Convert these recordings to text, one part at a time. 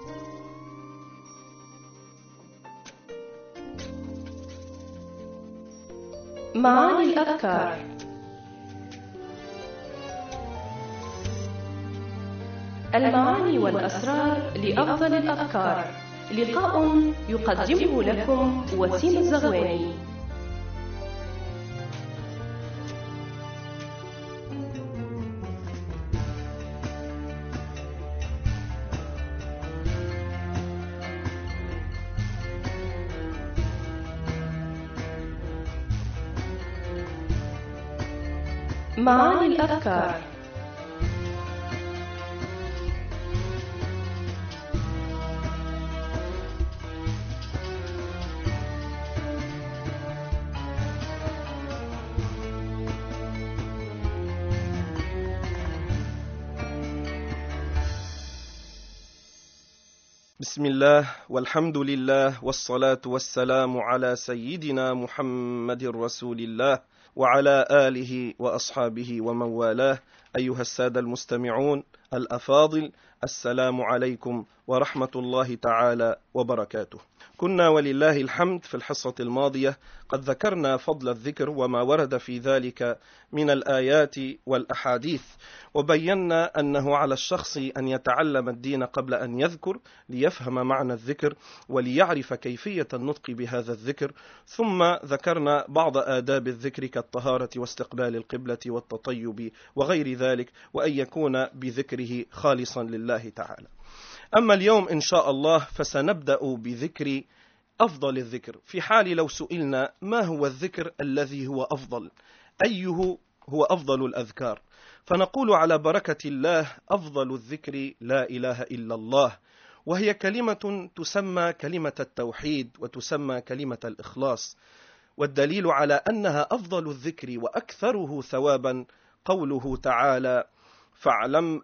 معاني الأذكار. المعاني والأسرار لأفضل الأذكار، لقاء يقدمه لكم وسيم الزغواني. معاني الأذكار. بسم الله والحمد لله والصلاة والسلام على سيدنا محمد رسول الله وعلى آله وأصحابه ومن والاه. أيها السادة المستمعون الأفاضل، السلام عليكم ورحمة الله تعالى وبركاته. كنا ولله الحمد في الحصة الماضية قد ذكرنا فضل الذكر وما ورد في ذلك من الآيات والأحاديث، وبينا أنه على الشخص أن يتعلم الدين قبل أن يذكر ليفهم معنى الذكر وليعرف كيفية النطق بهذا الذكر. ثم ذكرنا بعض آداب الذكر كالطهارة واستقبال القبلة والتطيب وغير ذلك، وأن يكون بذكره خالصا لله تعالى. أما اليوم إن شاء الله فسنبدأ بذكر أفضل الذكر، في حال لو سئلنا ما هو الذكر الذي هو أفضل، أيه هو أفضل الأذكار، فنقول على بركة الله أفضل الذكر لا إله إلا الله، وهي كلمة تسمى كلمة التوحيد وتسمى كلمة الإخلاص. والدليل على أنها أفضل الذكر وأكثره ثوابا قوله تعالى: فاعلم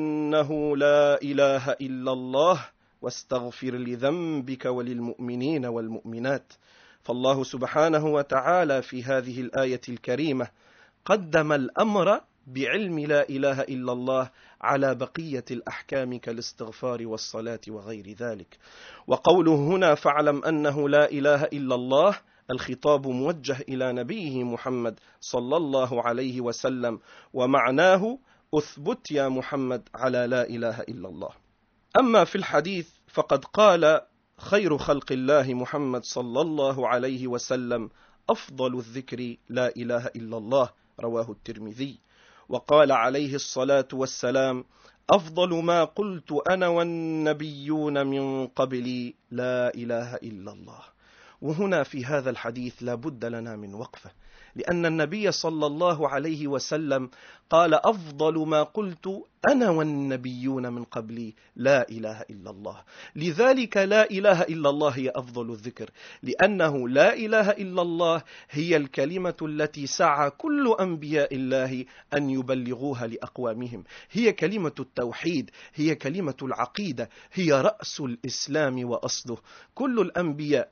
أنه لا إله إلا الله واستغفر لذنبك وللمؤمنين والمؤمنات. فالله سبحانه وتعالى في هذه الآية الكريمة قدم الأمر بعلم لا إله إلا الله على بقية الأحكام كالاستغفار والصلاة وغير ذلك. وقوله هنا فاعلم أنه لا إله إلا الله، الخطاب موجه إلى نبيه محمد صلى الله عليه وسلم، ومعناه أثبت يا محمد على لا إله إلا الله. أما في الحديث فقد قال خير خلق الله محمد صلى الله عليه وسلم: أفضل الذكر لا إله إلا الله، رواه الترمذي. وقال عليه الصلاة والسلام: أفضل ما قلت أنا والنبيون من قبلي لا إله إلا الله. وهنا في هذا الحديث لا بد لنا من وقفة، لأن النبي صلى الله عليه وسلم قال: أفضل ما قلت أنا والنبيون من قبلي لا إله إلا الله. لذلك لا إله إلا الله هي أفضل الذكر، لأنه لا إله إلا الله هي الكلمة التي سعى كل أنبياء الله أن يبلغوها لأقوامهم، هي كلمة التوحيد، هي كلمة العقيدة، هي رأس الإسلام وأصله. كل الأنبياء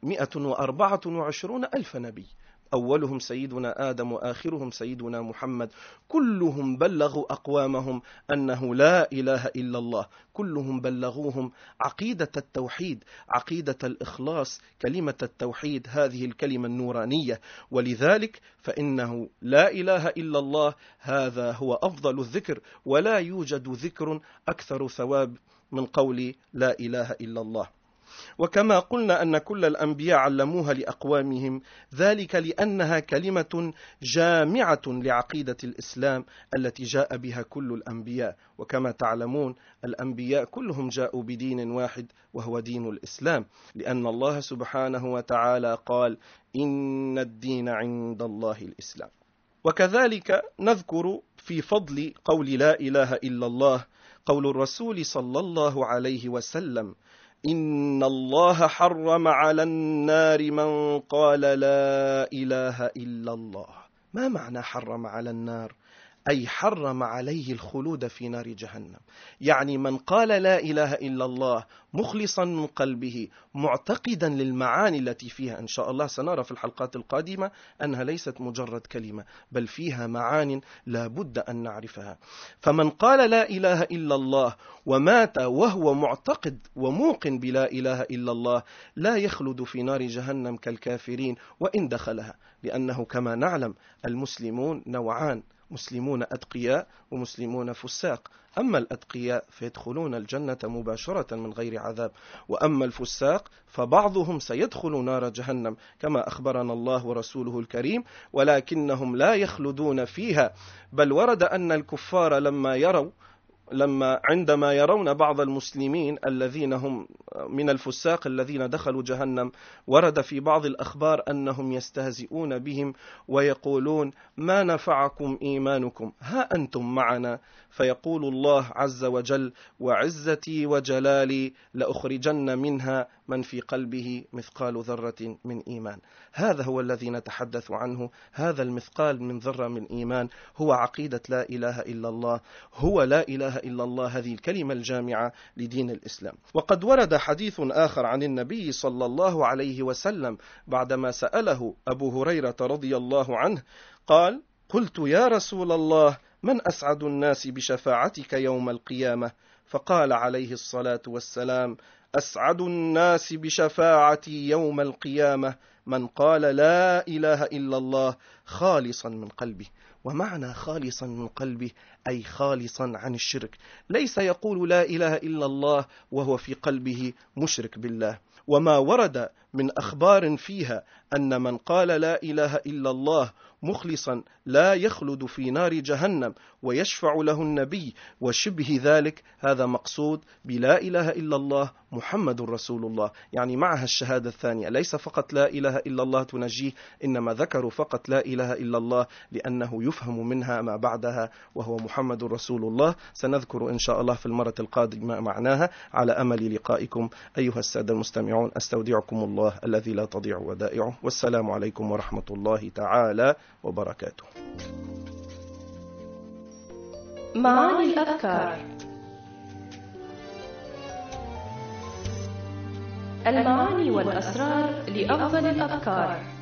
124 ألف نبي، أولهم سيدنا آدم وآخرهم سيدنا محمد، كلهم بلغوا أقوامهم أنه لا إله إلا الله، كلهم بلغوهم عقيدة التوحيد، عقيدة الإخلاص، كلمة التوحيد، هذه الكلمة النورانية. ولذلك فإنه لا إله إلا الله هذا هو أفضل الذكر، ولا يوجد ذكر أكثر ثواب من قول لا إله إلا الله. وكما قلنا أن كل الأنبياء علموها لأقوامهم، ذلك لأنها كلمة جامعة لعقيدة الإسلام التي جاء بها كل الأنبياء. وكما تعلمون الأنبياء كلهم جاءوا بدين واحد وهو دين الإسلام، لأن الله سبحانه وتعالى قال: إن الدين عند الله الإسلام. وكذلك نذكر في فضل قول لا إله إلا الله قول الرسول صلى الله عليه وسلم: إن الله حرم على النار من قال لا إله إلا الله. ما معنى حرم على النار؟ أي حرم عليه الخلود في نار جهنم. يعني من قال لا إله إلا الله مخلصا من قلبه معتقدا للمعاني التي فيها، إن شاء الله سنرى في الحلقات القادمة أنها ليست مجرد كلمة، بل فيها معان لا بد أن نعرفها. فمن قال لا إله إلا الله ومات وهو معتقد وموقن بلا إله إلا الله لا يخلد في نار جهنم كالكافرين وإن دخلها، لأنه كما نعلم المسلمون نوعان: مسلمون أتقياء ومسلمون فساق. أما الأتقياء فيدخلون الجنة مباشرة من غير عذاب، وأما الفساق فبعضهم سيدخل نار جهنم كما أخبرنا الله ورسوله الكريم، ولكنهم لا يخلدون فيها. بل ورد أن الكفار عندما يرون بعض المسلمين الذين هم من الفساق الذين دخلوا جهنم، ورد في بعض الأخبار أنهم يستهزئون بهم ويقولون: ما نفعكم إيمانكم، ها أنتم معنا. فيقول الله عز وجل: وعزتي وجلالي لأخرجن منها من في قلبه مثقال ذرة من إيمان. هذا هو الذي نتحدث عنه، هذا المثقال من ذرة من إيمان هو عقيدة لا إله إلا الله، هو لا إله إلا الله، هذه الكلمة الجامعة لدين الإسلام. وقد ورد حديث آخر عن النبي صلى الله عليه وسلم بعدما سأله أبو هريرة رضي الله عنه قال: قلت يا رسول الله من أسعد الناس بشفاعتك يوم القيامة؟ فقال عليه الصلاة والسلام: أسعد الناس بشفاعتي يوم القيامة من قال لا إله إلا الله خالصا من قلبه. ومعنى خالصا من قلبه أي خالصا عن الشرك، ليس يقول لا إله إلا الله وهو في قلبه مشرك بالله. وما ورد من أخبار فيها أن من قال لا إله إلا الله مخلصا لا يخلد في نار جهنم ويشفع له النبي وشبه ذلك، هذا مقصود بلا إله إلا الله محمد رسول الله، يعني معها الشهادة الثانية، ليس فقط لا إله إلا الله تنجيه، إنما ذكروا فقط لا إله إلا الله لأنه يفهم منها ما بعدها وهو محمد رسول الله. سنذكر إن شاء الله في المرة القادمة معناها، على أمل لقائكم أيها السادة المستمعون. أستودعكم الله الذي لا تضيع ودائعه، والسلام عليكم ورحمة الله تعالى وبركاته. معاني الأذكار. المعاني والأسرار لأفضل الأذكار.